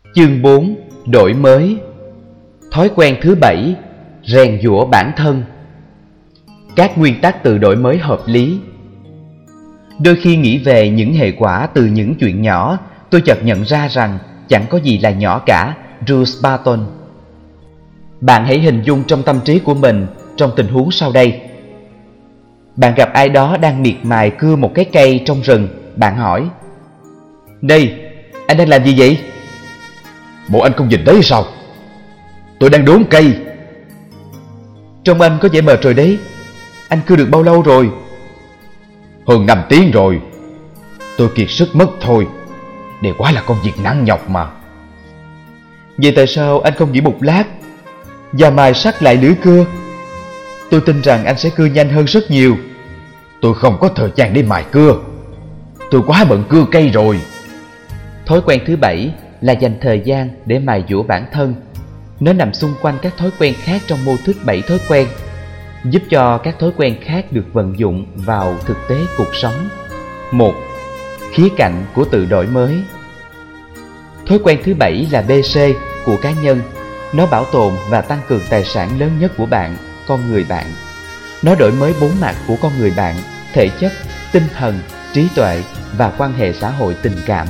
Chương 4. Đổi mới. Thói quen thứ 7. Rèn giũa bản thân. Các nguyên tắc từ đổi mới hợp lý. Đôi khi nghĩ về những hệ quả từ những chuyện nhỏ, tôi chợt nhận ra rằng chẳng có gì là nhỏ cả. Bruce Barton. Bạn hãy hình dung trong tâm trí của mình trong tình huống sau đây. Bạn gặp ai đó đang miệt mài cưa một cái cây trong rừng. Bạn hỏi: "Này, anh đang làm gì vậy?" "Bộ anh không nhìn thấy sao? Tôi đang đốn cây." "Trông anh có vẻ mệt rồi đấy. Anh cưa được bao lâu rồi?" "Hơn 5 tiếng rồi. Tôi kiệt sức mất thôi. Đây quá là công việc nặng nhọc mà." "Vậy tại sao anh không nghỉ một lát và mài sắt lại lưỡi cưa? Tôi tin rằng anh sẽ cưa nhanh hơn rất nhiều." "Tôi không có thời gian để mài cưa. Tôi quá bận cưa cây rồi." Thói quen thứ 7 là dành thời gian để mài giũa bản thân. Nó nằm xung quanh các thói quen khác trong mô thức 7 thói quen, giúp cho các thói quen khác được vận dụng vào thực tế cuộc sống. 1. Khía cạnh của tự đổi mới. Thói quen thứ 7 là BC của cá nhân. Nó bảo tồn và tăng cường tài sản lớn nhất của bạn, con người bạn. Nó đổi mới 4 mặt của con người bạn: thể chất, tinh thần, trí tuệ và quan hệ xã hội tình cảm.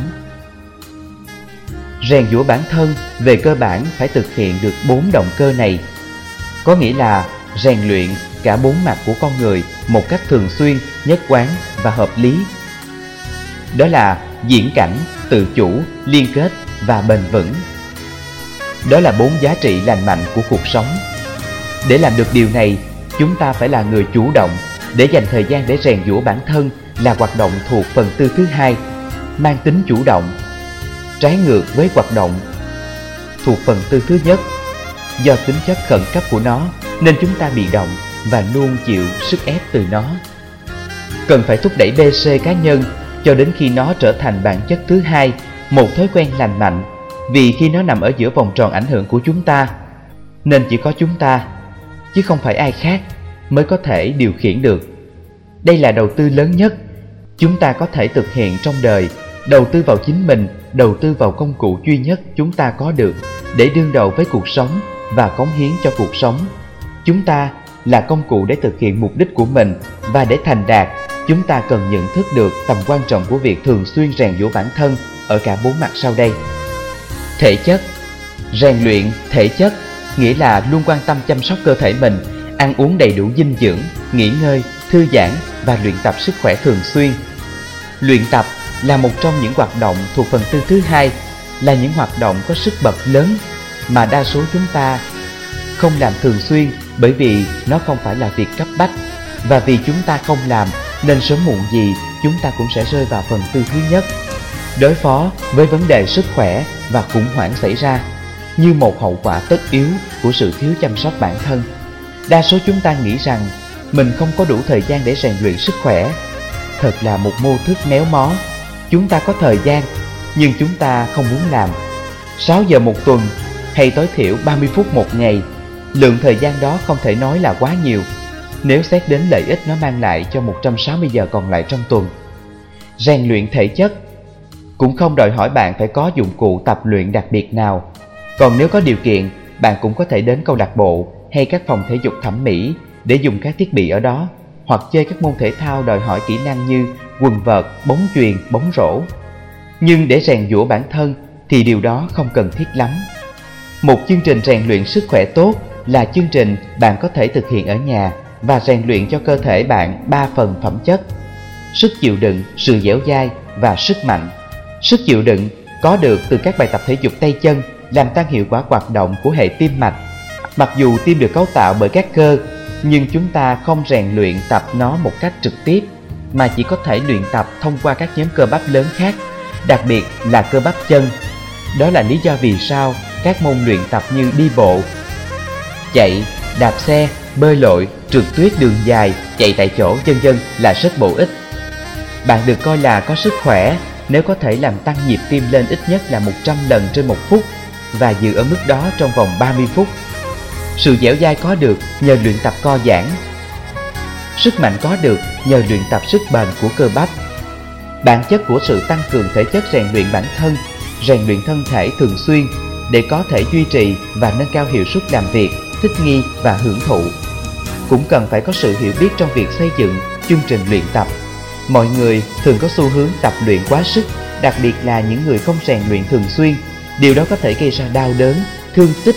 Rèn giũa bản thân về cơ bản phải thực hiện được 4 động cơ này. Có nghĩa là rèn luyện cả 4 mặt của con người một cách thường xuyên, nhất quán và hợp lý. Đó là diễn cảnh, tự chủ, liên kết và bền vững. Đó là 4 giá trị lành mạnh của cuộc sống. Để làm được điều này, chúng ta phải là người chủ động. Để dành thời gian để rèn giũa bản thân là hoạt động thuộc phần tư thứ 2, mang tính chủ động. Trái ngược với hoạt động thuộc phần tư thứ nhất, do tính chất khẩn cấp của nó nên chúng ta bị động và luôn chịu sức ép từ nó. Cần phải thúc đẩy BC cá nhân cho đến khi nó trở thành bản chất thứ 2, một thói quen lành mạnh, vì khi nó nằm ở giữa vòng tròn ảnh hưởng của chúng ta, nên chỉ có chúng ta, chứ không phải ai khác, mới có thể điều khiển được. Đây là đầu tư lớn nhất chúng ta có thể thực hiện trong đời, đầu tư vào chính mình, đầu tư vào công cụ duy nhất chúng ta có được để đương đầu với cuộc sống và cống hiến cho cuộc sống. Chúng ta là công cụ để thực hiện mục đích của mình, và để thành đạt, chúng ta cần nhận thức được tầm quan trọng của việc thường xuyên rèn giũa bản thân ở cả 4 mặt sau đây. Thể chất. Rèn luyện thể chất nghĩa là luôn quan tâm chăm sóc cơ thể mình, ăn uống đầy đủ dinh dưỡng, nghỉ ngơi, thư giãn và luyện tập sức khỏe thường xuyên. Luyện tập là một trong những hoạt động thuộc phần tư thứ 2, là những hoạt động có sức bật lớn mà đa số chúng ta không làm thường xuyên, bởi vì nó không phải là việc cấp bách, và vì chúng ta không làm nên sớm muộn gì chúng ta cũng sẽ rơi vào phần tư thứ nhất, đối phó với vấn đề sức khỏe và khủng hoảng xảy ra như một hậu quả tất yếu của sự thiếu chăm sóc bản thân. Đa số chúng ta nghĩ rằng mình không có đủ thời gian để rèn luyện sức khỏe. Thật là một mô thức méo mó. Chúng ta có thời gian, nhưng chúng ta không muốn làm. 6 giờ một tuần hay tối thiểu 30 phút một ngày, lượng thời gian đó không thể nói là quá nhiều nếu xét đến lợi ích nó mang lại cho 160 giờ còn lại trong tuần. Rèn luyện thể chất cũng không đòi hỏi bạn phải có dụng cụ tập luyện đặc biệt nào. Còn nếu có điều kiện, bạn cũng có thể đến câu lạc bộ hay các phòng thể dục thẩm mỹ để dùng các thiết bị ở đó, hoặc chơi các môn thể thao đòi hỏi kỹ năng như quần vợt, bóng chuyền, bóng rổ. Nhưng để rèn giũa bản thân thì điều đó không cần thiết lắm. Một chương trình rèn luyện sức khỏe tốt là chương trình bạn có thể thực hiện ở nhà và rèn luyện cho cơ thể bạn 3 phần phẩm chất: sức chịu đựng, sự dẻo dai và sức mạnh. Sức chịu đựng có được từ các bài tập thể dục tay chân, làm tăng hiệu quả hoạt động của hệ tim mạch. Mặc dù tim được cấu tạo bởi các cơ, nhưng chúng ta không rèn luyện tập nó một cách trực tiếp, mà chỉ có thể luyện tập thông qua các nhóm cơ bắp lớn khác, đặc biệt là cơ bắp chân. Đó là lý do vì sao các môn luyện tập như đi bộ, chạy, đạp xe, bơi lội, trượt tuyết đường dài, chạy tại chỗ vân vân là rất bổ ích. Bạn được coi là có sức khỏe nếu có thể làm tăng nhịp tim lên ít nhất là 100 lần trên 1 phút và giữ ở mức đó trong vòng 30 phút. Sự dẻo dai có được nhờ luyện tập co giãn. Sức mạnh có được nhờ luyện tập sức bền của cơ bắp. Bản chất của sự tăng cường thể chất rèn luyện bản thân rèn luyện thân thể thường xuyên để có thể duy trì và nâng cao hiệu suất làm việc, thích nghi và hưởng thụ. Cũng cần phải có sự hiểu biết trong việc xây dựng chương trình luyện tập. Mọi người thường có xu hướng tập luyện quá sức, đặc biệt là những người không rèn luyện thường xuyên. Điều đó có thể gây ra đau đớn, thương tích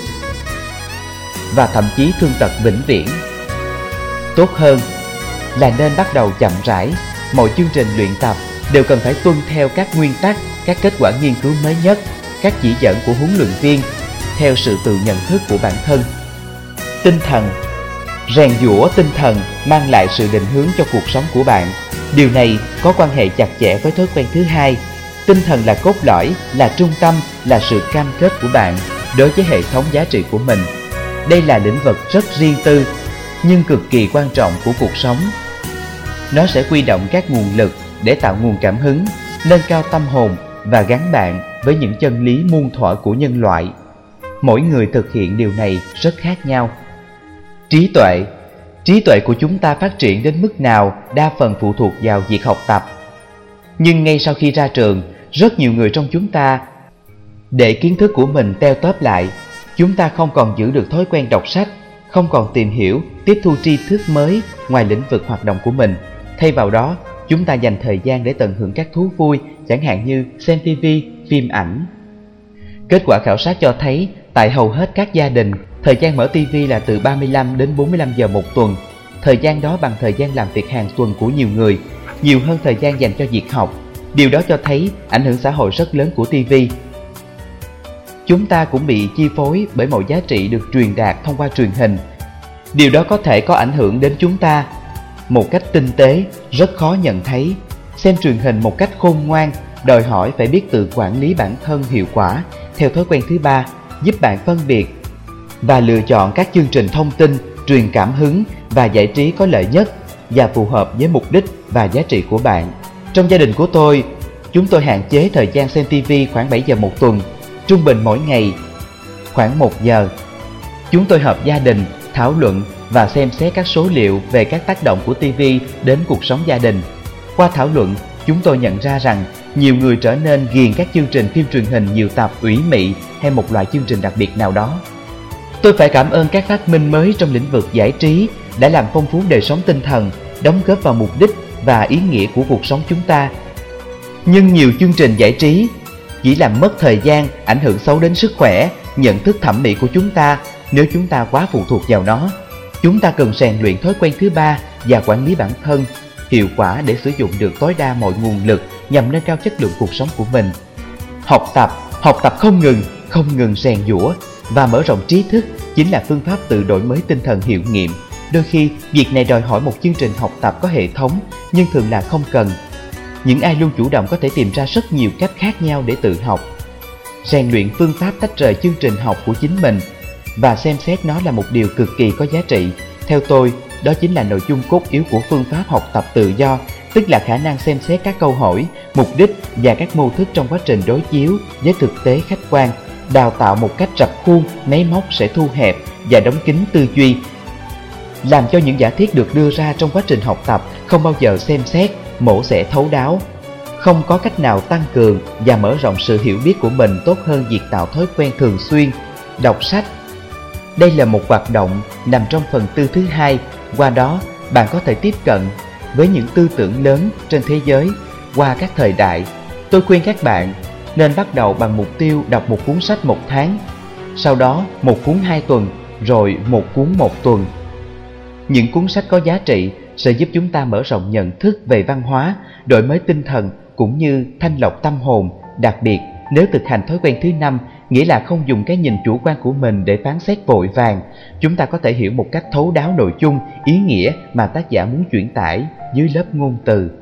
và thậm chí thương tật vĩnh viễn. Tốt hơn là nên bắt đầu chậm rãi. Mọi chương trình luyện tập đều cần phải tuân theo các nguyên tắc, các kết quả nghiên cứu mới nhất, các chỉ dẫn của huấn luyện viên, theo sự tự nhận thức của bản thân. Tinh thần. Rèn giũa tinh thần mang lại sự định hướng cho cuộc sống của bạn. Điều này có quan hệ chặt chẽ với thói quen thứ hai. Tinh thần là cốt lõi, là trung tâm, là sự cam kết của bạn đối với hệ thống giá trị của mình. Đây là lĩnh vực rất riêng tư nhưng cực kỳ quan trọng của cuộc sống. Nó sẽ huy động các nguồn lực để tạo nguồn cảm hứng, nâng cao tâm hồn và gắn bạn với những chân lý muôn thuở của nhân loại. Mỗi người thực hiện điều này rất khác nhau. Trí tuệ. Trí tuệ của chúng ta phát triển đến mức nào đa phần phụ thuộc vào việc học tập. Nhưng ngay sau khi ra trường, rất nhiều người trong chúng ta để kiến thức của mình teo tóp lại. Chúng ta không còn giữ được thói quen đọc sách, không còn tìm hiểu, tiếp thu tri thức mới ngoài lĩnh vực hoạt động của mình. Thay vào đó, chúng ta dành thời gian để tận hưởng các thú vui, chẳng hạn như xem TV, phim ảnh. Kết quả khảo sát cho thấy, tại hầu hết các gia đình, thời gian mở TV là từ 35 đến 45 giờ một tuần. Thời gian đó bằng thời gian làm việc hàng tuần của nhiều người, nhiều hơn thời gian dành cho việc học. Điều đó cho thấy ảnh hưởng xã hội rất lớn của TV. Chúng ta cũng bị chi phối bởi mọi giá trị được truyền đạt thông qua truyền hình. Điều đó có thể có ảnh hưởng đến chúng ta một cách tinh tế, rất khó nhận thấy. Xem truyền hình một cách khôn ngoan đòi hỏi phải biết tự quản lý bản thân hiệu quả theo thói quen thứ ba, giúp bạn phân biệt và lựa chọn các chương trình thông tin, truyền cảm hứng và giải trí có lợi nhất và phù hợp với mục đích và giá trị của bạn. Trong gia đình của tôi, chúng tôi hạn chế thời gian xem TV khoảng 7 giờ một tuần, trung bình mỗi ngày khoảng 1 giờ. Chúng tôi họp gia đình, thảo luận và xem xét các số liệu về các tác động của TV đến cuộc sống gia đình. Qua thảo luận, chúng tôi nhận ra rằng nhiều người trở nên ghiền các chương trình phim truyền hình nhiều tập ủy mị hay một loại chương trình đặc biệt nào đó. Tôi phải cảm ơn các phát minh mới trong lĩnh vực giải trí đã làm phong phú đời sống tinh thần, đóng góp vào mục đích và ý nghĩa của cuộc sống chúng ta. Nhưng nhiều chương trình giải trí chỉ làm mất thời gian, ảnh hưởng xấu đến sức khỏe, nhận thức thẩm mỹ của chúng ta nếu chúng ta quá phụ thuộc vào nó. Chúng ta cần rèn luyện thói quen thứ ba và quản lý bản thân hiệu quả để sử dụng được tối đa mọi nguồn lực nhằm nâng cao chất lượng cuộc sống của mình. Học tập không ngừng rèn giũa và mở rộng trí thức chính là phương pháp tự đổi mới tinh thần hiệu nghiệm. Đôi khi, việc này đòi hỏi một chương trình học tập có hệ thống, nhưng thường là không cần. Những ai luôn chủ động có thể tìm ra rất nhiều cách khác nhau để tự học. Rèn luyện phương pháp tách rời chương trình học của chính mình và xem xét nó là một điều cực kỳ có giá trị. Theo tôi, đó chính là nội dung cốt yếu của phương pháp học tập tự do, tức là khả năng xem xét các câu hỏi, mục đích và các mô thức trong quá trình đối chiếu với thực tế khách quan, đào tạo một cách rập khuôn, máy móc sẽ thu hẹp và đóng kín tư duy, làm cho những giả thiết được đưa ra trong quá trình học tập không bao giờ xem xét, mổ xẻ thấu đáo. Không có cách nào tăng cường và mở rộng sự hiểu biết của mình tốt hơn việc tạo thói quen thường xuyên đọc sách. Đây là một hoạt động nằm trong phần tư thứ hai. Qua đó, bạn có thể tiếp cận với những tư tưởng lớn trên thế giới qua các thời đại. Tôi khuyên các bạn nên bắt đầu bằng mục tiêu đọc một cuốn sách một tháng, sau đó một cuốn 2 tuần, rồi một cuốn 1 tuần. Những cuốn sách có giá trị sẽ giúp chúng ta mở rộng nhận thức về văn hóa, đổi mới tinh thần cũng như thanh lọc tâm hồn. Đặc biệt, nếu thực hành thói quen thứ 5, nghĩa là không dùng cái nhìn chủ quan của mình để phán xét vội vàng, chúng ta có thể hiểu một cách thấu đáo nội dung, ý nghĩa mà tác giả muốn truyền tải dưới lớp ngôn từ.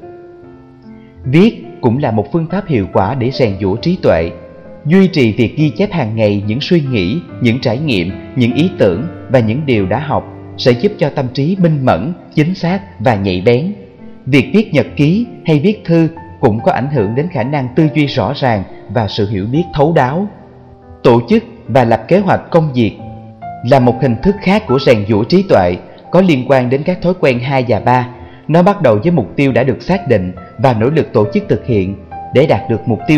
Viết cũng là một phương pháp hiệu quả để rèn giũa trí tuệ. Duy trì việc ghi chép hàng ngày những suy nghĩ, những trải nghiệm, những ý tưởng và những điều đã học sẽ giúp cho tâm trí minh mẫn, chính xác và nhạy bén. Việc viết nhật ký hay viết thư cũng có ảnh hưởng đến khả năng tư duy rõ ràng và sự hiểu biết thấu đáo. Tổ chức và lập kế hoạch công việc là một hình thức khác của rèn giũa trí tuệ, có liên quan đến các thói quen 2 và 3. Nó bắt đầu với mục tiêu đã được xác định và nỗ lực tổ chức thực hiện. Để đạt được mục tiêu đó,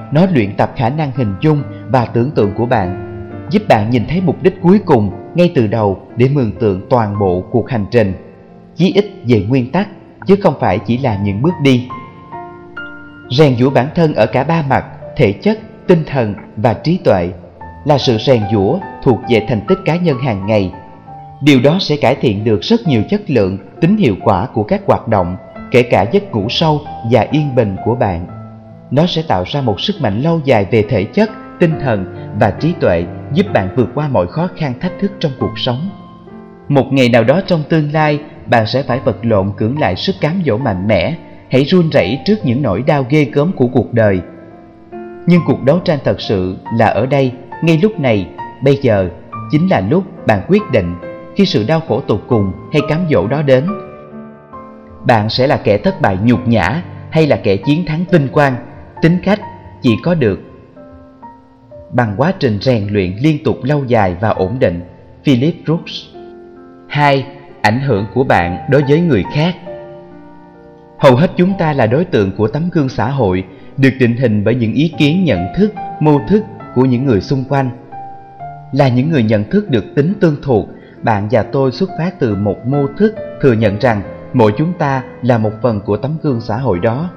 nó luyện tập khả năng hình dung và tưởng tượng của bạn, giúp bạn nhìn thấy mục đích cuối cùng ngay từ đầu để mường tượng toàn bộ cuộc hành trình, chí ít về nguyên tắc, chứ không phải chỉ là những bước đi. Rèn giũa bản thân ở cả ba mặt, thể chất, tinh thần và trí tuệ, là sự rèn giũa thuộc về thành tích cá nhân hàng ngày. Điều đó sẽ cải thiện được rất nhiều chất lượng, tính hiệu quả của các hoạt động, kể cả giấc ngủ sâu và yên bình của bạn. Nó sẽ tạo ra một sức mạnh lâu dài về thể chất, tinh thần và trí tuệ, giúp bạn vượt qua mọi khó khăn thách thức trong cuộc sống. Một ngày nào đó trong tương lai, bạn sẽ phải vật lộn cưỡng lại sức cám dỗ mạnh mẽ, hãy run rẩy trước những nỗi đau ghê gớm của cuộc đời. Nhưng cuộc đấu tranh thật sự là ở đây, ngay lúc này, bây giờ, chính là lúc bạn quyết định. Khi sự đau khổ tột cùng hay cám dỗ đó đến, bạn sẽ là kẻ thất bại nhục nhã hay là kẻ chiến thắng vinh quang. Tính cách chỉ có được bằng quá trình rèn luyện liên tục lâu dài và ổn định. Philip Brooks. 2. Ảnh hưởng của bạn đối với người khác. Hầu hết chúng ta là đối tượng của tấm gương xã hội, được định hình bởi những ý kiến, nhận thức, mô thức của những người xung quanh. Là những người nhận thức được tính tương thuộc, bạn và tôi xuất phát từ một mô thức thừa nhận rằng mỗi chúng ta là một phần của tấm gương xã hội đó.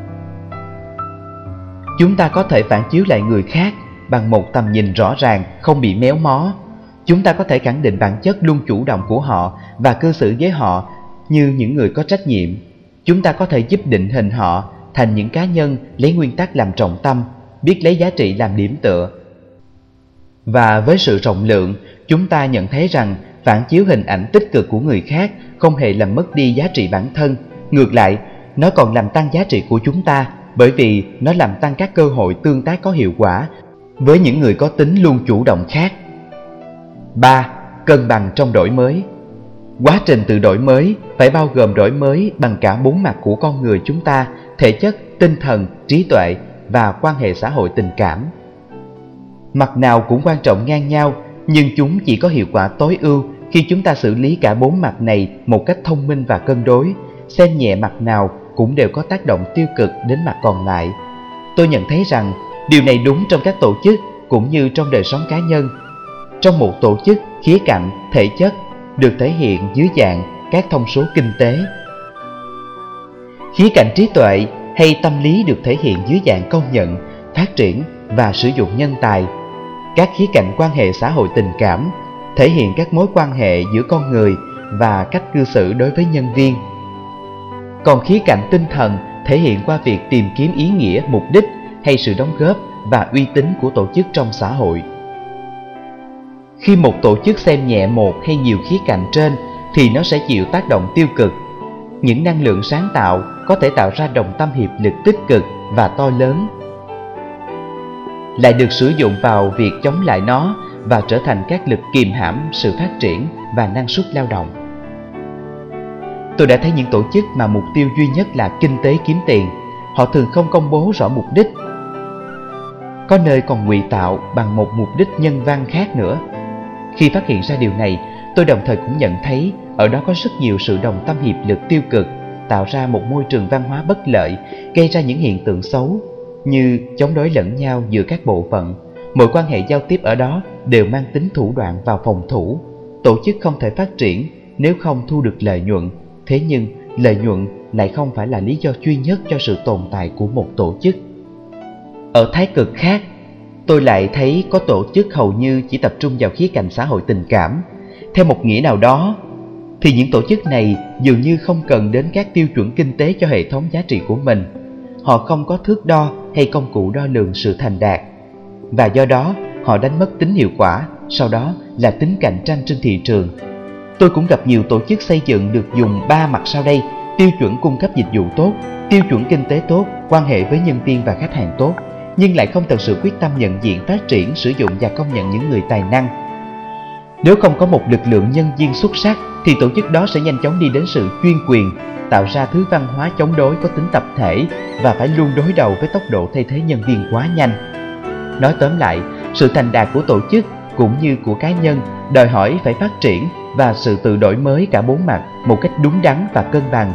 Chúng ta có thể phản chiếu lại người khác bằng một tầm nhìn rõ ràng, không bị méo mó. Chúng ta có thể khẳng định bản chất luôn chủ động của họ và cư xử với họ như những người có trách nhiệm. Chúng ta có thể giúp định hình họ thành những cá nhân lấy nguyên tắc làm trọng tâm, biết lấy giá trị làm điểm tựa. Và với sự rộng lượng, chúng ta nhận thấy rằng phản chiếu hình ảnh tích cực của người khác không hề làm mất đi giá trị bản thân. Ngược lại, nó còn làm tăng giá trị của chúng ta, bởi vì nó làm tăng các cơ hội tương tác có hiệu quả với những người có tính luôn chủ động khác. 3. Cân bằng trong đổi mới. Quá trình tự đổi mới phải bao gồm đổi mới bằng cả bốn mặt của con người chúng ta: thể chất, tinh thần, trí tuệ và quan hệ xã hội tình cảm. Mặt nào cũng quan trọng ngang nhau, nhưng chúng chỉ có hiệu quả tối ưu khi chúng ta xử lý cả bốn mặt này một cách thông minh và cân đối. Xem nhẹ mặt nào cũng đều có tác động tiêu cực đến mặt còn lại. Tôi nhận thấy rằng điều này đúng trong các tổ chức cũng như trong đời sống cá nhân. Trong một tổ chức, khía cạnh thể chất được thể hiện dưới dạng các thông số kinh tế. Khía cạnh trí tuệ hay tâm lý được thể hiện dưới dạng công nhận, phát triển và sử dụng nhân tài. Các khía cạnh quan hệ xã hội tình cảm thể hiện các mối quan hệ giữa con người và cách cư xử đối với nhân viên. Còn khía cạnh tinh thần thể hiện qua việc tìm kiếm ý nghĩa, mục đích hay sự đóng góp và uy tín của tổ chức trong xã hội. Khi một tổ chức xem nhẹ một hay nhiều khía cạnh trên thì nó sẽ chịu tác động tiêu cực. Những năng lượng sáng tạo có thể tạo ra đồng tâm hiệp lực tích cực và to lớn, lại được sử dụng vào việc chống lại nó và trở thành các lực kìm hãm sự phát triển và năng suất lao động. Tôi đã thấy những tổ chức mà mục tiêu duy nhất là kinh tế kiếm tiền, họ thường không công bố rõ mục đích. Có nơi còn ngụy tạo bằng một mục đích nhân văn khác nữa. Khi phát hiện ra điều này, tôi đồng thời cũng nhận thấy ở đó có rất nhiều sự đồng tâm hiệp lực tiêu cực, tạo ra một môi trường văn hóa bất lợi, gây ra những hiện tượng xấu như chống đối lẫn nhau giữa các bộ phận. Mọi quan hệ giao tiếp ở đó đều mang tính thủ đoạn và phòng thủ. Tổ chức không thể phát triển nếu không thu được lợi nhuận. Thế nhưng lợi nhuận lại không phải là lý do duy nhất cho sự tồn tại của một tổ chức. Ở thái cực khác, tôi lại thấy có tổ chức hầu như chỉ tập trung vào khía cạnh xã hội tình cảm. Theo một nghĩa nào đó, thì những tổ chức này dường như không cần đến các tiêu chuẩn kinh tế cho hệ thống giá trị của mình. Họ không có thước đo hay công cụ đo lường sự thành đạt, và do đó họ đánh mất tính hiệu quả, sau đó là tính cạnh tranh trên thị trường. Tôi cũng gặp nhiều tổ chức xây dựng được dùng 3 mặt sau đây: tiêu chuẩn cung cấp dịch vụ tốt, tiêu chuẩn kinh tế tốt, quan hệ với nhân viên và khách hàng tốt, nhưng lại không thực sự quyết tâm nhận diện, phát triển, sử dụng và công nhận những người tài năng. Nếu không có một lực lượng nhân viên xuất sắc thì tổ chức đó sẽ nhanh chóng đi đến sự chuyên quyền, tạo ra thứ văn hóa chống đối có tính tập thể và phải luôn đối đầu với tốc độ thay thế nhân viên quá nhanh. Nói tóm lại, sự thành đạt của tổ chức cũng như của cá nhân đòi hỏi phải phát triển và sự tự đổi mới cả bốn mặt một cách đúng đắn và cân bằng.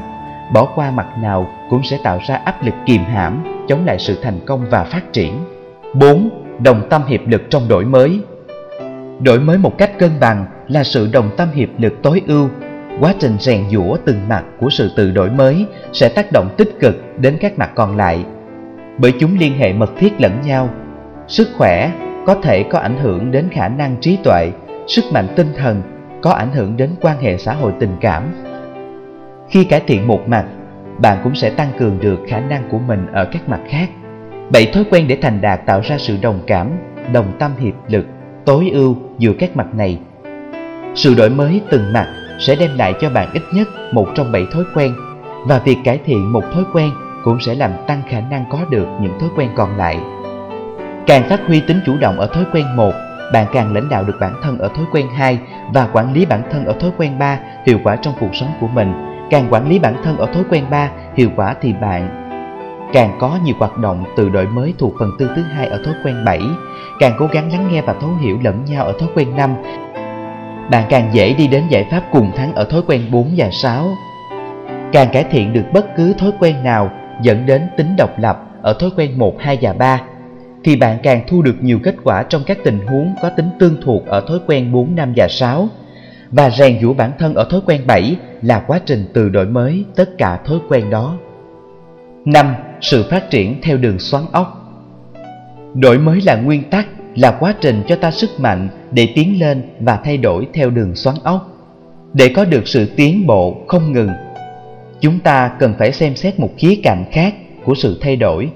bỏ qua mặt nào cũng sẽ tạo ra áp lực kìm hãm, chống lại sự thành công và phát triển. 4. Đồng tâm hiệp lực trong đổi mới. Đổi mới một cách cân bằng là sự đồng tâm hiệp lực tối ưu. Quá trình rèn giũa từng mặt của sự tự đổi mới sẽ tác động tích cực đến các mặt còn lại, bởi chúng liên hệ mật thiết lẫn nhau. Sức khỏe có thể có ảnh hưởng đến khả năng trí tuệ, sức mạnh tinh thần có ảnh hưởng đến quan hệ xã hội tình cảm. Khi cải thiện một mặt, bạn cũng sẽ tăng cường được khả năng của mình ở các mặt khác. 7 thói quen để thành đạt tạo ra sự đồng cảm, đồng tâm hiệp lực tối ưu giữa các mặt này. Sự đổi mới từng mặt sẽ đem lại cho bạn ít nhất một trong 7 thói quen, và việc cải thiện một thói quen cũng sẽ làm tăng khả năng có được những thói quen còn lại. Càng phát huy tính chủ động ở thói quen 1, bạn càng lãnh đạo được bản thân ở thói quen 2 và quản lý bản thân ở thói quen 3 hiệu quả trong cuộc sống của mình. Càng quản lý bản thân ở thói quen 3 hiệu quả thì bạn càng có nhiều hoạt động tự đổi mới thuộc phần tư thứ 2 ở thói quen 7, càng cố gắng lắng nghe và thấu hiểu lẫn nhau ở thói quen 5. Bạn càng dễ đi đến giải pháp cùng thắng ở thói quen 4 và 6. Càng cải thiện được bất cứ thói quen nào dẫn đến tính độc lập ở thói quen 1, 2 và 3, thì bạn càng thu được nhiều kết quả trong các tình huống có tính tương thuộc ở thói quen 4, 5 và 6. Và rèn giũa bản thân ở thói quen 7 là quá trình tự đổi mới tất cả thói quen đó. 5. Sự phát triển theo đường xoắn ốc. Đổi mới là nguyên tắc, là quá trình cho ta sức mạnh để tiến lên và thay đổi theo đường xoắn ốc. Để có được sự tiến bộ không ngừng, chúng ta cần phải xem xét một khía cạnh khác của sự thay đổi.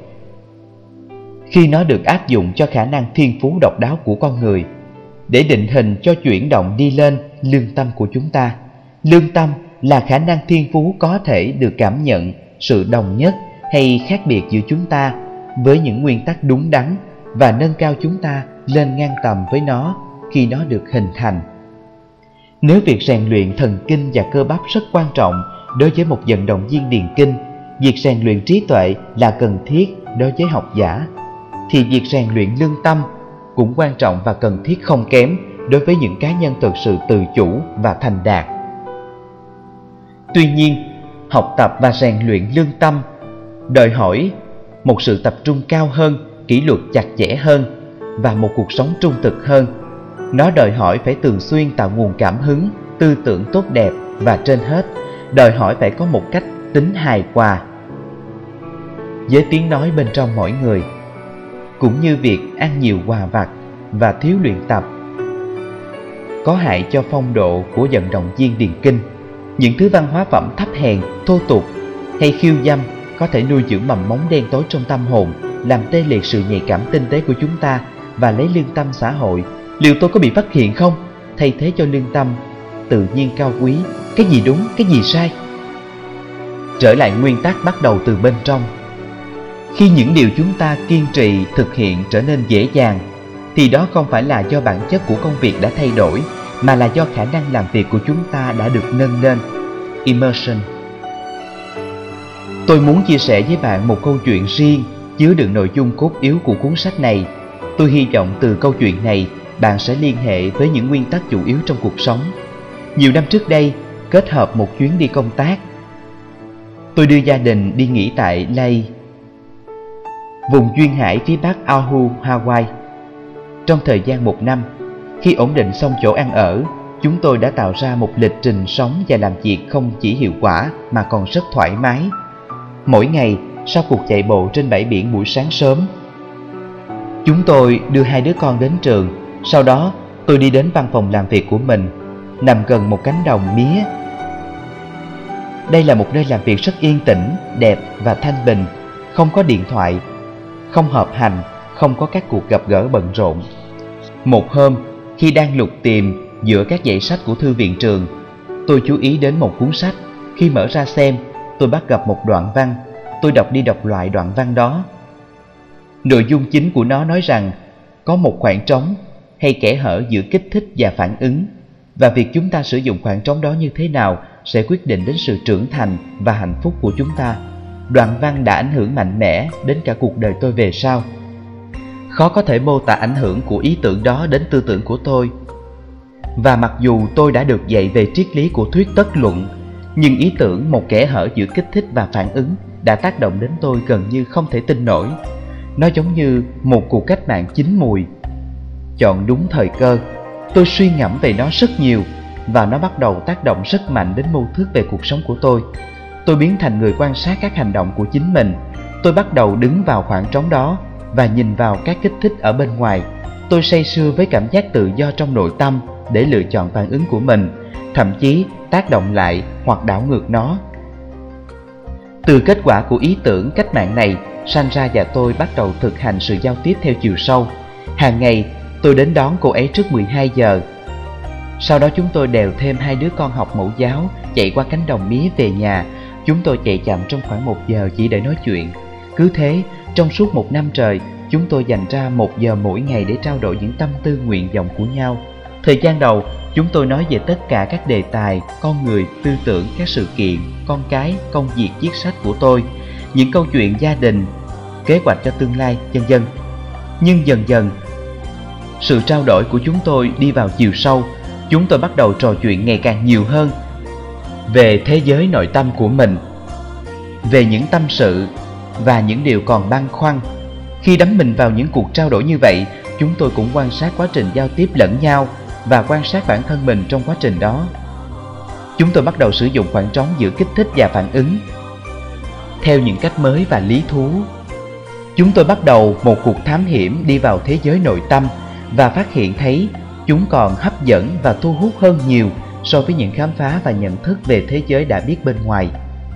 Khi nó được áp dụng cho khả năng thiên phú độc đáo của con người, để định hình cho chuyển động đi lên lương tâm của chúng ta. Lương tâm là khả năng thiên phú có thể được cảm nhận sự đồng nhất hay khác biệt giữa chúng ta với những nguyên tắc đúng đắn và nâng cao chúng ta lên ngang tầm với nó khi nó được hình thành. Nếu việc rèn luyện thần kinh và cơ bắp rất quan trọng đối với một vận động viên điền kinh, việc rèn luyện trí tuệ là cần thiết đối với học giả, thì việc rèn luyện lương tâm cũng quan trọng và cần thiết không kém đối với những cá nhân thực sự tự chủ và thành đạt. Tuy nhiên, học tập và rèn luyện lương tâm đòi hỏi một sự tập trung cao hơn, kỷ luật chặt chẽ hơn và một cuộc sống trung thực hơn. Nó đòi hỏi phải thường xuyên tạo nguồn cảm hứng, tư tưởng tốt đẹp và trên hết, đòi hỏi phải có một cách tính hài hòa với tiếng nói bên trong mỗi người, cũng như việc ăn nhiều quà vặt và thiếu luyện tập có hại cho phong độ của vận động viên điền kinh. Những thứ văn hóa phẩm thấp hèn, thô tục hay khiêu dâm có thể nuôi dưỡng mầm móng đen tối trong tâm hồn, làm tê liệt sự nhạy cảm tinh tế của chúng ta và lấy lương tâm xã hội. Liệu tôi có bị phát hiện không? Thay thế cho lương tâm tự nhiên cao quý, cái gì đúng, cái gì sai? Trở lại nguyên tắc bắt đầu từ bên trong. Khi những điều chúng ta kiên trì thực hiện trở nên dễ dàng, thì đó không phải là do bản chất của công việc đã thay đổi, mà là do khả năng làm việc của chúng ta đã được nâng lên. Immersion. Tôi muốn chia sẻ với bạn một câu chuyện riêng chứa đựng nội dung cốt yếu của cuốn sách này. Tôi hy vọng từ câu chuyện này bạn sẽ liên hệ với những nguyên tắc chủ yếu trong cuộc sống. Nhiều năm trước đây, kết hợp một chuyến đi công tác, tôi đưa gia đình đi nghỉ tại Lay, vùng duyên hải phía bắc Oahu, Hawaii. Trong thời gian 1 năm, khi ổn định xong chỗ ăn ở, chúng tôi đã tạo ra một lịch trình sống và làm việc không chỉ hiệu quả mà còn rất thoải mái. Mỗi ngày, sau cuộc chạy bộ trên bãi biển buổi sáng sớm, chúng tôi đưa 2 đứa con đến trường. Sau đó, tôi đi đến văn phòng làm việc của mình, nằm gần một cánh đồng mía. Đây là một nơi làm việc rất yên tĩnh, đẹp và thanh bình, không có điện thoại, không họp hành, không có các cuộc gặp gỡ bận rộn. Một hôm, khi đang lục tìm giữa các dãy sách của thư viện trường, tôi chú ý đến một cuốn sách. Khi mở ra xem, tôi bắt gặp một đoạn văn. Tôi đọc đi đọc lại đoạn văn đó. Nội dung chính của nó nói rằng có một khoảng trống hay kẽ hở giữa kích thích và phản ứng, và việc chúng ta sử dụng khoảng trống đó như thế nào sẽ quyết định đến sự trưởng thành và hạnh phúc của chúng ta. Đoạn văn đã ảnh hưởng mạnh mẽ đến cả cuộc đời tôi về sau. Khó có thể mô tả ảnh hưởng của ý tưởng đó đến tư tưởng của tôi. Và mặc dù tôi đã được dạy về triết lý của thuyết tất luận, Nhưng ý tưởng một kẽ hở giữa kích thích và phản ứng đã tác động đến tôi gần như không thể tin nổi. Nó giống như một cuộc cách mạng chín mùi. Chọn đúng thời cơ, tôi suy ngẫm về nó rất nhiều và nó bắt đầu tác động rất mạnh đến mô thức về cuộc sống của tôi. Tôi biến thành người quan sát các hành động của chính mình. Tôi bắt đầu đứng vào khoảng trống đó và nhìn vào các kích thích ở bên ngoài. Tôi say sưa với cảm giác tự do trong nội tâm để lựa chọn phản ứng của mình, thậm chí tác động lại hoặc đảo ngược nó. Từ kết quả của ý tưởng cách mạng này, Sandra và tôi bắt đầu thực hành sự giao tiếp theo chiều sâu. Hàng ngày, tôi đến đón cô ấy trước 12 giờ. Sau đó chúng tôi đèo thêm 2 đứa con học mẫu giáo chạy qua cánh đồng mía về nhà. Chúng tôi chạy chậm trong khoảng 1 giờ chỉ để nói chuyện. Cứ thế, trong suốt 1 năm trời, chúng tôi dành ra 1 giờ mỗi ngày để trao đổi những tâm tư nguyện vọng của nhau. Thời gian đầu, chúng tôi nói về tất cả các đề tài, con người, tư tưởng, các sự kiện, con cái, công việc, viết sách của tôi, những câu chuyện gia đình, kế hoạch cho tương lai, vân vân. Nhưng dần dần, sự trao đổi của chúng tôi đi vào chiều sâu. Chúng tôi bắt đầu trò chuyện ngày càng nhiều hơn về thế giới nội tâm của mình, về những tâm sự và những điều còn băn khoăn. Khi đắm mình vào những cuộc trao đổi như vậy, chúng tôi cũng quan sát quá trình giao tiếp lẫn nhau và quan sát bản thân mình trong quá trình đó. Chúng tôi bắt đầu sử dụng khoảng trống giữa kích thích và phản ứng theo những cách mới và lý thú. Chúng tôi bắt đầu một cuộc thám hiểm đi vào thế giới nội tâm và phát hiện thấy chúng còn hấp dẫn và thu hút hơn nhiều so với những khám phá và nhận thức về thế giới đã biết bên ngoài.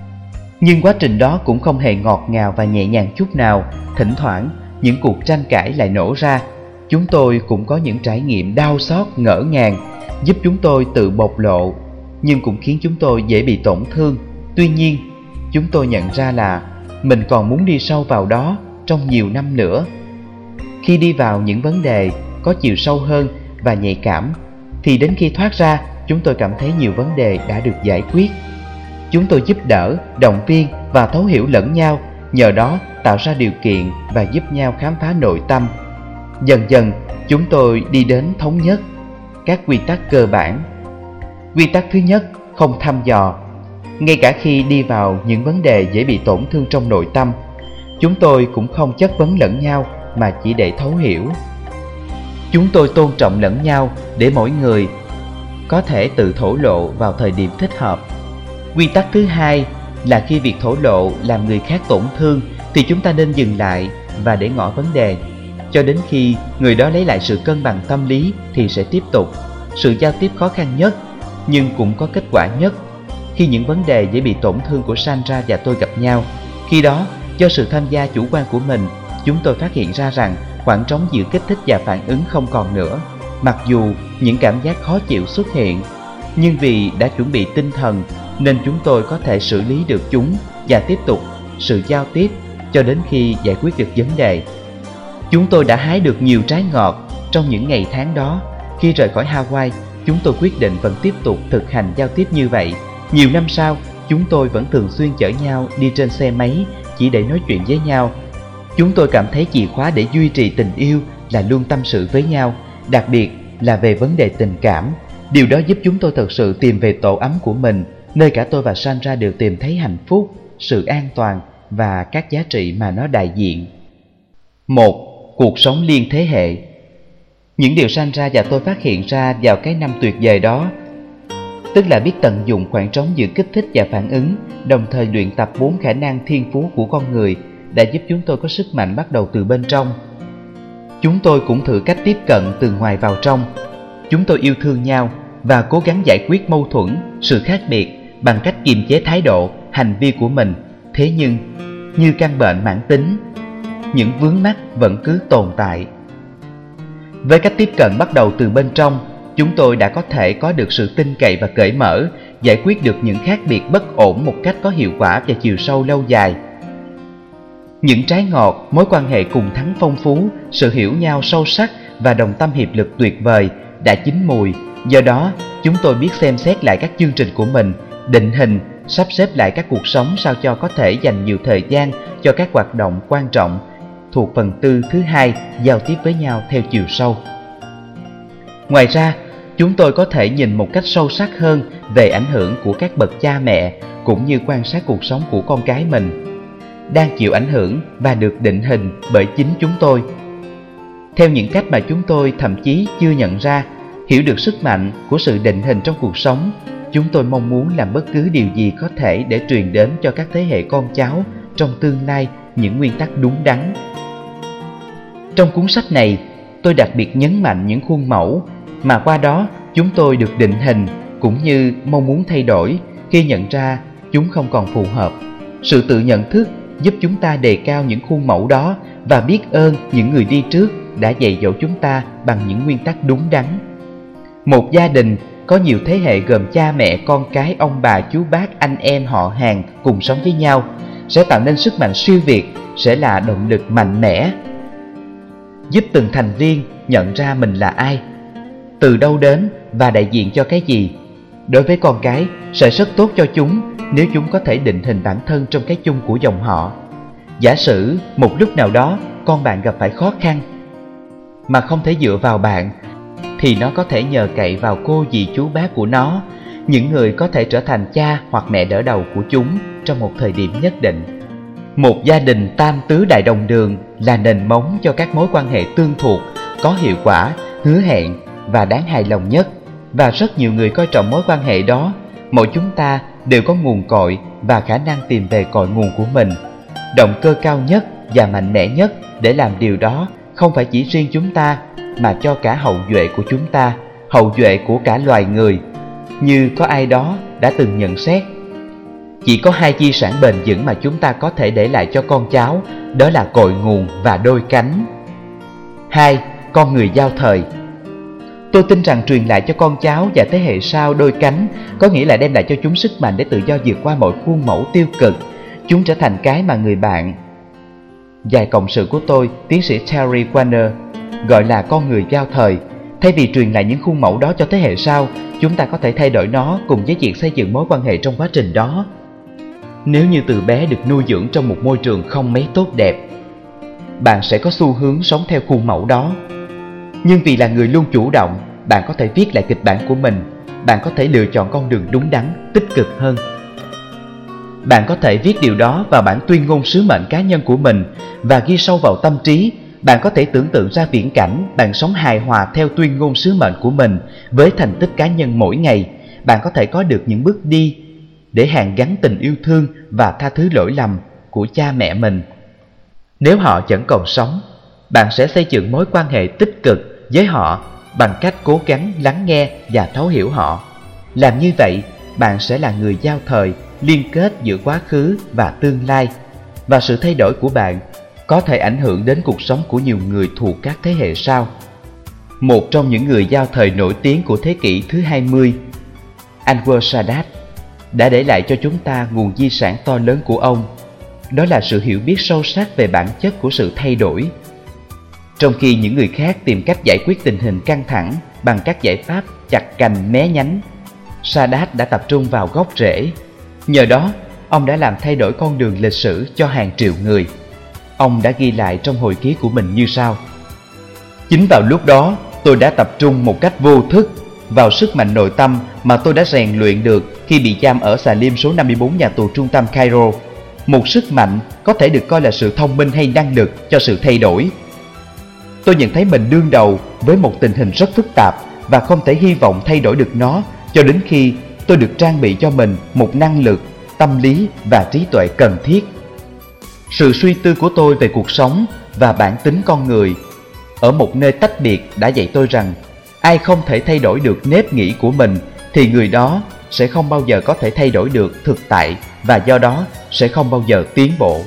Nhưng quá trình đó cũng không hề ngọt ngào và nhẹ nhàng chút nào. Thỉnh thoảng, những cuộc tranh cãi lại nổ ra. Chúng tôi cũng có những trải nghiệm đau xót, ngỡ ngàng, giúp chúng tôi tự bộc lộ, nhưng cũng khiến chúng tôi dễ bị tổn thương. Tuy nhiên, chúng tôi nhận ra là mình còn muốn đi sâu vào đó trong nhiều năm nữa. Khi đi vào những vấn đề có chiều sâu hơn và nhạy cảm, thì đến khi thoát ra, chúng tôi cảm thấy nhiều vấn đề đã được giải quyết. Chúng tôi giúp đỡ, động viên và thấu hiểu lẫn nhau, nhờ đó tạo ra điều kiện và giúp nhau khám phá nội tâm. Dần dần, chúng tôi đi đến thống nhất các quy tắc cơ bản. Quy tắc thứ nhất, không thăm dò. Ngay cả khi đi vào những vấn đề dễ bị tổn thương trong nội tâm, chúng tôi cũng không chất vấn lẫn nhau mà chỉ để thấu hiểu. Chúng tôi tôn trọng lẫn nhau để mỗi người có thể tự thổ lộ vào thời điểm thích hợp. Quy tắc thứ hai là khi việc thổ lộ làm người khác tổn thương thì chúng ta nên dừng lại và để ngỏ vấn đề. Cho đến khi người đó lấy lại sự cân bằng tâm lý thì sẽ tiếp tục. Sự giao tiếp khó khăn nhất nhưng cũng có kết quả nhất khi những vấn đề dễ bị tổn thương của Sandra và tôi gặp nhau. Khi đó, do sự tham gia chủ quan của mình, chúng tôi phát hiện ra rằng khoảng trống giữa kích thích và phản ứng không còn nữa. Mặc dù những cảm giác khó chịu xuất hiện, nhưng vì đã chuẩn bị tinh thần nên chúng tôi có thể xử lý được chúng và tiếp tục sự giao tiếp cho đến khi giải quyết được vấn đề. Chúng tôi đã hái được nhiều trái ngọt trong những ngày tháng đó. Khi rời khỏi Hawaii, chúng tôi quyết định vẫn tiếp tục thực hành giao tiếp như vậy. Nhiều năm sau, chúng tôi vẫn thường xuyên chở nhau đi trên xe máy chỉ để nói chuyện với nhau. Chúng tôi cảm thấy chìa khóa để duy trì tình yêu là luôn tâm sự với nhau, đặc biệt là về vấn đề tình cảm. Điều đó giúp chúng tôi thực sự tìm về tổ ấm của mình, nơi cả tôi và Sandra đều tìm thấy hạnh phúc, sự an toàn và các giá trị mà nó đại diện. 1. Cuộc sống liên thế hệ. Những điều Sandra và tôi phát hiện ra vào cái năm tuyệt vời đó, tức là biết tận dụng khoảng trống giữa kích thích và phản ứng, đồng thời luyện tập 4 khả năng thiên phú của con người, đã giúp chúng tôi có sức mạnh bắt đầu từ bên trong. Chúng tôi cũng thử cách tiếp cận từ ngoài vào trong. Chúng tôi yêu thương nhau và cố gắng giải quyết mâu thuẫn, sự khác biệt bằng cách kiềm chế thái độ, hành vi của mình. Thế nhưng, như căn bệnh mãn tính, những vướng mắc vẫn cứ tồn tại. Với cách tiếp cận bắt đầu từ bên trong, chúng tôi đã có thể có được sự tin cậy và cởi mở, giải quyết được những khác biệt bất ổn một cách có hiệu quả và chiều sâu lâu dài. Những trái ngọt, mối quan hệ cùng thắng phong phú, sự hiểu nhau sâu sắc và đồng tâm hiệp lực tuyệt vời đã chín mùi. Do đó, chúng tôi biết xem xét lại các chương trình của mình, định hình, sắp xếp lại các cuộc sống sao cho có thể dành nhiều thời gian cho các hoạt động quan trọng thuộc phần tư thứ hai, giao tiếp với nhau theo chiều sâu. Ngoài ra, chúng tôi có thể nhìn một cách sâu sắc hơn về ảnh hưởng của các bậc cha mẹ, cũng như quan sát cuộc sống của con cái mình đang chịu ảnh hưởng và được định hình bởi chính chúng tôi. Theo những cách mà chúng tôi thậm chí chưa nhận ra, hiểu được sức mạnh của sự định hình trong cuộc sống, chúng tôi mong muốn làm bất cứ điều gì có thể để truyền đến cho các thế hệ con cháu trong tương lai những nguyên tắc đúng đắn. Trong cuốn sách này, tôi đặc biệt nhấn mạnh những khuôn mẫu mà qua đó chúng tôi được định hình, cũng như mong muốn thay đổi khi nhận ra chúng không còn phù hợp. Sự tự nhận thức giúp chúng ta đề cao những khuôn mẫu đó và biết ơn những người đi trước đã dạy dỗ chúng ta bằng những nguyên tắc đúng đắn. Một gia đình có nhiều thế hệ gồm cha mẹ, con cái, ông bà, chú bác, anh em, họ hàng cùng sống với nhau sẽ tạo nên sức mạnh siêu việt, sẽ là động lực mạnh mẽ, giúp từng thành viên nhận ra mình là ai, từ đâu đến và đại diện cho cái gì. Đối với con cái, sẽ rất tốt cho chúng nếu chúng có thể định hình bản thân trong cái chung của dòng họ. Giả sử một lúc nào đó con bạn gặp phải khó khăn mà không thể dựa vào bạn, thì nó có thể nhờ cậy vào cô dì chú bác của nó, những người có thể trở thành cha hoặc mẹ đỡ đầu của chúng trong một thời điểm nhất định. Một gia đình tam tứ đại đồng đường là nền móng cho các mối quan hệ tương thuộc, có hiệu quả, hứa hẹn và đáng hài lòng nhất. Và rất nhiều người coi trọng mối quan hệ đó. Mỗi chúng ta đều có nguồn cội và khả năng tìm về cội nguồn của mình. Động cơ cao nhất và mạnh mẽ nhất để làm điều đó không phải chỉ riêng chúng ta, mà cho cả hậu duệ của chúng ta, hậu duệ của cả loài người. Như có ai đó đã từng nhận xét, chỉ có hai di sản bền vững mà chúng ta có thể để lại cho con cháu, đó là cội nguồn và đôi cánh. 2. Con người giao thời. Tôi tin rằng truyền lại cho con cháu và thế hệ sau đôi cánh có nghĩa là đem lại cho chúng sức mạnh để tự do vượt qua mọi khuôn mẫu tiêu cực. Chúng trở thành cái mà người bạn dài cộng sự của tôi, tiến sĩ Terry Warner, gọi là con người giao thời. Thay vì truyền lại những khuôn mẫu đó cho thế hệ sau, chúng ta có thể thay đổi nó cùng với việc xây dựng mối quan hệ trong quá trình đó. Nếu như từ bé được nuôi dưỡng trong một môi trường không mấy tốt đẹp, bạn sẽ có xu hướng sống theo khuôn mẫu đó. Nhưng vì là người luôn chủ động, bạn có thể viết lại kịch bản của mình. Bạn có thể lựa chọn con đường đúng đắn, tích cực hơn. Bạn có thể viết điều đó vào bản tuyên ngôn sứ mệnh cá nhân của mình và ghi sâu vào tâm trí. Bạn có thể tưởng tượng ra viễn cảnh bạn sống hài hòa theo tuyên ngôn sứ mệnh của mình với thành tích cá nhân mỗi ngày. Bạn có thể có được những bước đi để hàn gắn tình yêu thương và tha thứ lỗi lầm của cha mẹ mình. Nếu họ vẫn còn sống, bạn sẽ xây dựng mối quan hệ tích cực với họ bằng cách cố gắng lắng nghe và thấu hiểu họ. Làm như vậy, bạn sẽ là người giao thời, liên kết giữa quá khứ và tương lai, và sự thay đổi của bạn có thể ảnh hưởng đến cuộc sống của nhiều người thuộc các thế hệ sau. Một trong những người giao thời nổi tiếng của thế kỷ thứ 20, Anwar Sadat, đã để lại cho chúng ta nguồn di sản to lớn của ông. Đó là sự hiểu biết sâu sắc về bản chất của sự thay đổi. Trong khi những người khác tìm cách giải quyết tình hình căng thẳng bằng các giải pháp chặt cành mé nhánh, Sadat đã tập trung vào gốc rễ. Nhờ đó, ông đã làm thay đổi con đường lịch sử cho hàng triệu người. Ông đã ghi lại trong hồi ký của mình như sau: chính vào lúc đó, tôi đã tập trung một cách vô thức vào sức mạnh nội tâm mà tôi đã rèn luyện được khi bị giam ở xà lim số 54 nhà tù trung tâm Cairo. Một sức mạnh có thể được coi là sự thông minh hay năng lực cho sự thay đổi. Tôi nhận thấy mình đương đầu với một tình hình rất phức tạp và không thể hy vọng thay đổi được nó cho đến khi tôi được trang bị cho mình một năng lực, tâm lý và trí tuệ cần thiết. Sự suy tư của tôi về cuộc sống và bản tính con người ở một nơi tách biệt đã dạy tôi rằng ai không thể thay đổi được nếp nghĩ của mình thì người đó sẽ không bao giờ có thể thay đổi được thực tại và do đó sẽ không bao giờ tiến bộ.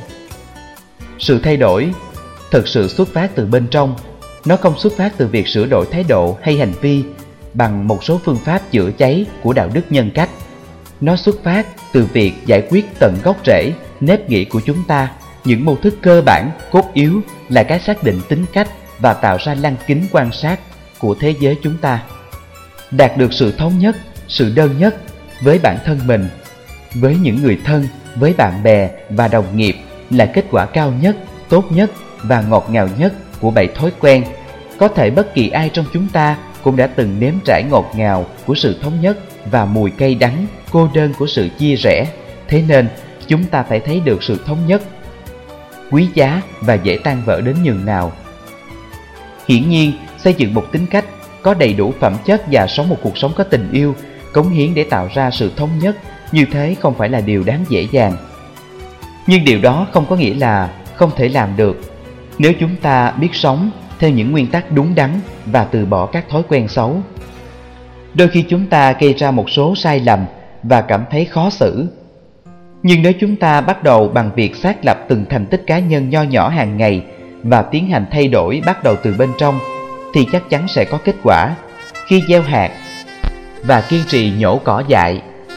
Sự thay đổi thực sự xuất phát từ bên trong. Nó không xuất phát từ việc sửa đổi thái độ hay hành vi bằng một số phương pháp chữa cháy của đạo đức nhân cách. Nó xuất phát từ việc giải quyết tận gốc rễ nếp nghĩ của chúng ta. Những mô thức cơ bản, cốt yếu là cái xác định tính cách và tạo ra lăng kính quan sát của thế giới chúng ta. Đạt được sự thống nhất, sự đơn nhất với bản thân mình, với những người thân, với bạn bè và đồng nghiệp là kết quả cao nhất, tốt nhất và ngọt ngào nhất của 7 thói quen. có thể bất kỳ ai trong chúng ta cũng đã từng nếm trải ngọt ngào của sự thống nhất và mùi cay đắng, cô đơn của sự chia rẽ. Thế nên, chúng ta phải thấy được sự thống nhất, quý giá và dễ tan vỡ đến nhường nào. Hiển nhiên, xây dựng một tính cách có đầy đủ phẩm chất và sống một cuộc sống có tình yêu, cống hiến để tạo ra sự thống nhất, như thế không phải là điều đáng dễ dàng. Nhưng điều đó không có nghĩa là không thể làm được. Nếu chúng ta biết sống theo những nguyên tắc đúng đắn và từ bỏ các thói quen xấu. Đôi khi chúng ta gây ra một số sai lầm và cảm thấy khó xử. Nhưng nếu chúng ta bắt đầu bằng việc xác lập từng thành tích cá nhân nho nhỏ hàng ngày và tiến hành thay đổi bắt đầu từ bên trong, thì chắc chắn sẽ có kết quả. Khi gieo hạt và kiên trì nhổ cỏ dại,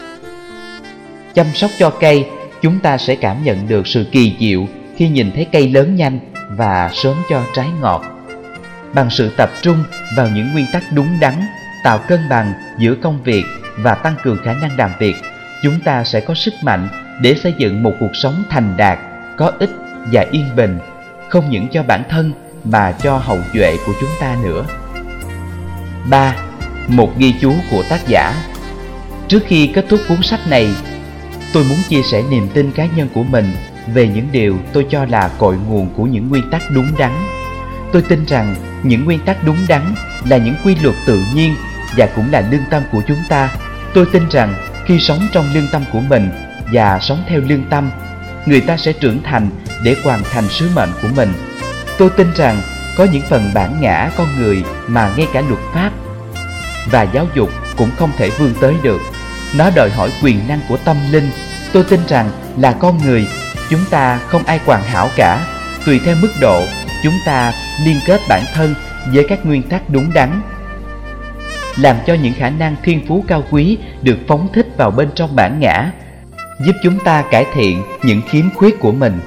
chăm sóc cho cây, chúng ta sẽ cảm nhận được sự kỳ diệu khi nhìn thấy cây lớn nhanh và sớm cho trái ngọt. Bằng sự tập trung vào những nguyên tắc đúng đắn, tạo cân bằng giữa công việc và tăng cường khả năng làm việc, chúng ta sẽ có sức mạnh để xây dựng một cuộc sống thành đạt, có ích và yên bình, không những cho bản thân mà cho hậu duệ của chúng ta nữa. 3. Một ghi chú của tác giả. Trước khi kết thúc cuốn sách này, tôi muốn chia sẻ niềm tin cá nhân của mình về những điều tôi cho là cội nguồn của những nguyên tắc đúng đắn. Tôi tin rằng những nguyên tắc đúng đắn là những quy luật tự nhiên và cũng là lương tâm của chúng ta. Tôi tin rằng khi sống trong lương tâm của mình và sống theo lương tâm, người ta sẽ trưởng thành để hoàn thành sứ mệnh của mình. Tôi tin rằng có những phần bản ngã con người mà ngay cả luật pháp và giáo dục cũng không thể vươn tới được. Nó đòi hỏi quyền năng của tâm linh. Tôi tin rằng là con người, chúng ta không ai hoàn hảo cả. Tùy theo mức độ, chúng ta liên kết bản thân với các nguyên tắc đúng đắn, làm cho những khả năng thiên phú cao quý được phóng thích vào bên trong bản ngã, giúp chúng ta cải thiện những khiếm khuyết của mình.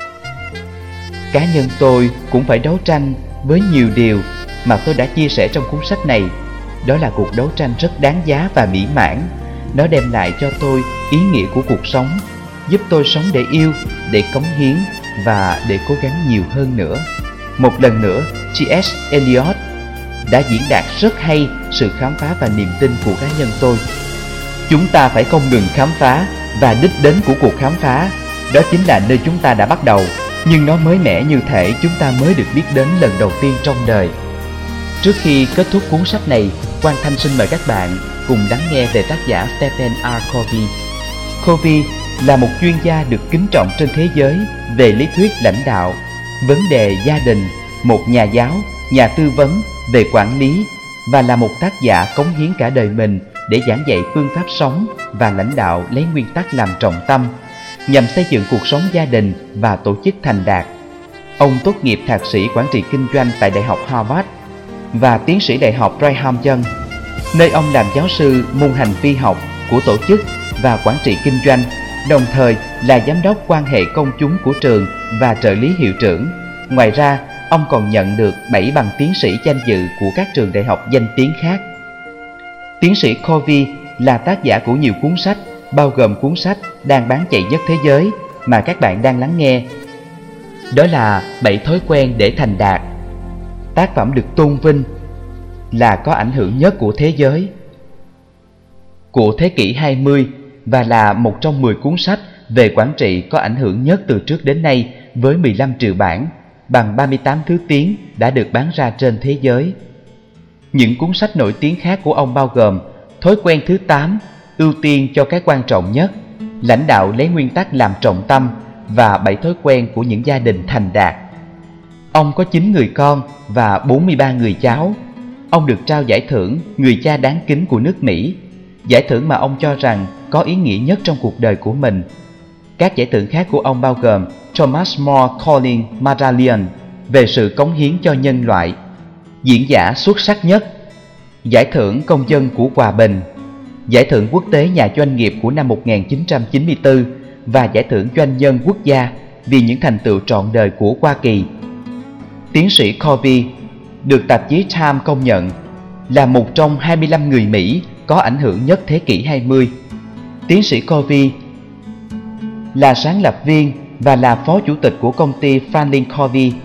Cá nhân tôi cũng phải đấu tranh với nhiều điều mà tôi đã chia sẻ trong cuốn sách này. Đó là cuộc đấu tranh rất đáng giá và mỹ mãn. Nó đem lại cho tôi ý nghĩa của cuộc sống, giúp tôi sống để yêu, để cống hiến và để cố gắng nhiều hơn nữa. Một lần nữa, T.S. Eliot đã diễn đạt rất hay sự khám phá và niềm tin của cá nhân tôi. Chúng ta phải không ngừng khám phá, và đích đến của cuộc khám phá đó chính là nơi chúng ta đã bắt đầu, nhưng nó mới mẻ như thể chúng ta mới được biết đến lần đầu tiên trong đời. Trước khi kết thúc cuốn sách này, Quang Thanh xin mời các bạn cùng lắng nghe về tác giả Stephen R. Covey. Covey là một chuyên gia được kính trọng trên thế giới về lý thuyết lãnh đạo, vấn đề gia đình, một nhà giáo, nhà tư vấn về quản lý và là một tác giả cống hiến cả đời mình để giảng dạy phương pháp sống và lãnh đạo lấy nguyên tắc làm trọng tâm, nhằm xây dựng cuộc sống gia đình và tổ chức thành đạt. Ông tốt nghiệp thạc sĩ quản trị kinh doanh tại Đại học Harvard và tiến sĩ Đại học Brigham Young, nơi ông làm giáo sư môn hành vi học của tổ chức và quản trị kinh doanh, đồng thời là giám đốc quan hệ công chúng của trường và trợ lý hiệu trưởng. Ngoài ra, ông còn nhận được 7 bằng tiến sĩ danh dự của các trường đại học danh tiếng khác. Tiến sĩ Covey là tác giả của nhiều cuốn sách, bao gồm cuốn sách đang bán chạy nhất thế giới mà các bạn đang lắng nghe. Đó là 7 thói quen để thành đạt. Tác phẩm được tôn vinh là có ảnh hưởng nhất của thế giới, của thế kỷ 20 và là một trong 10 cuốn sách về quản trị có ảnh hưởng nhất từ trước đến nay với 15 triệu bản, bằng 38 thứ tiếng đã được bán ra trên thế giới. Những cuốn sách nổi tiếng khác của ông bao gồm Thói quen thứ 8, ưu tiên cho cái quan trọng nhất, lãnh đạo lấy nguyên tắc làm trọng tâm và 7 thói quen của những gia đình thành đạt. Ông có 9 người con và 43 người cháu. Ông được trao giải thưởng Người cha đáng kính của nước Mỹ, giải thưởng mà ông cho rằng có ý nghĩa nhất trong cuộc đời của mình. Các giải thưởng khác của ông bao gồm Thomas More Calling Medallion về sự cống hiến cho nhân loại, diễn giả xuất sắc nhất, giải thưởng công dân của Hòa Bình, giải thưởng quốc tế nhà doanh nghiệp của năm 1994 và giải thưởng doanh nhân quốc gia vì những thành tựu trọn đời của Hoa Kỳ. Tiến sĩ Covey được tạp chí Time công nhận là một trong 25 người Mỹ có ảnh hưởng nhất thế kỷ 20. Tiến sĩ Covey là sáng lập viên và là phó chủ tịch của công ty Franklin Covey,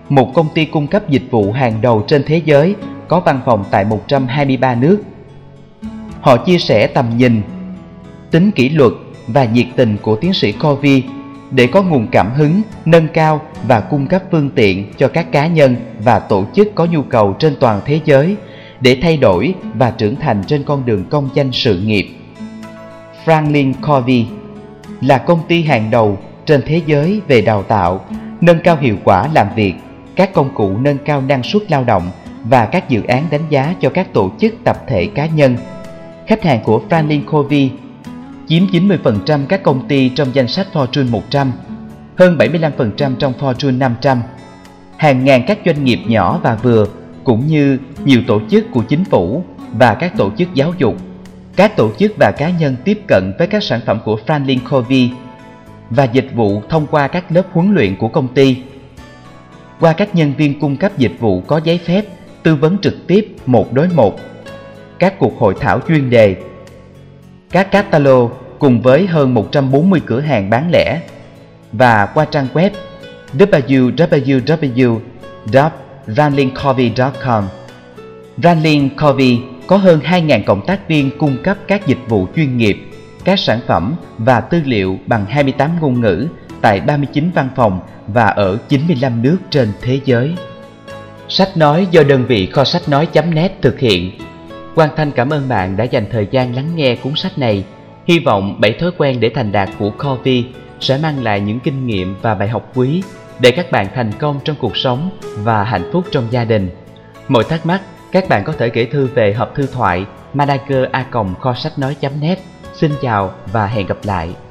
một công ty cung cấp dịch vụ hàng đầu trên thế giới, có văn phòng tại 123 nước. Họ chia sẻ tầm nhìn, tính kỷ luật và nhiệt tình của tiến sĩ Covey để có nguồn cảm hứng, nâng cao và cung cấp phương tiện cho các cá nhân và tổ chức có nhu cầu trên toàn thế giới để thay đổi và trưởng thành trên con đường công danh sự nghiệp. Franklin Covey là công ty hàng đầu trên thế giới về đào tạo, nâng cao hiệu quả làm việc, các công cụ nâng cao năng suất lao động và các dự án đánh giá cho các tổ chức, tập thể, cá nhân. Khách hàng của Franklin Covey chiếm 90% các công ty trong danh sách Fortune 100, hơn 75% trong Fortune 500, hàng ngàn các doanh nghiệp nhỏ và vừa, cũng như nhiều tổ chức của chính phủ và các tổ chức giáo dục. Các tổ chức và cá nhân tiếp cận với các sản phẩm của Franklin Covey và dịch vụ thông qua các lớp huấn luyện của công ty, qua các nhân viên cung cấp dịch vụ có giấy phép, tư vấn trực tiếp 1 đối 1, các cuộc hội thảo chuyên đề, các catalog cùng với hơn 140 cửa hàng bán lẻ, và qua trang web www.franklincovey.com. Franklin Covey có hơn 2.000 cộng tác viên cung cấp các dịch vụ chuyên nghiệp, các sản phẩm và tư liệu bằng 28 ngôn ngữ tại 39 văn phòng và ở 95 nước trên thế giới. Sách nói do đơn vị kho sách nói.net thực hiện. Quang Thanh cảm ơn bạn đã dành thời gian lắng nghe cuốn sách này. Hy vọng 7 thói quen để thành đạt của Covey sẽ mang lại những kinh nghiệm và bài học quý để các bạn thành công trong cuộc sống và hạnh phúc trong gia đình. Mọi thắc mắc, các bạn có thể gửi thư về hộp thư thoại manager@kho sách nói.net. Xin chào và hẹn gặp lại.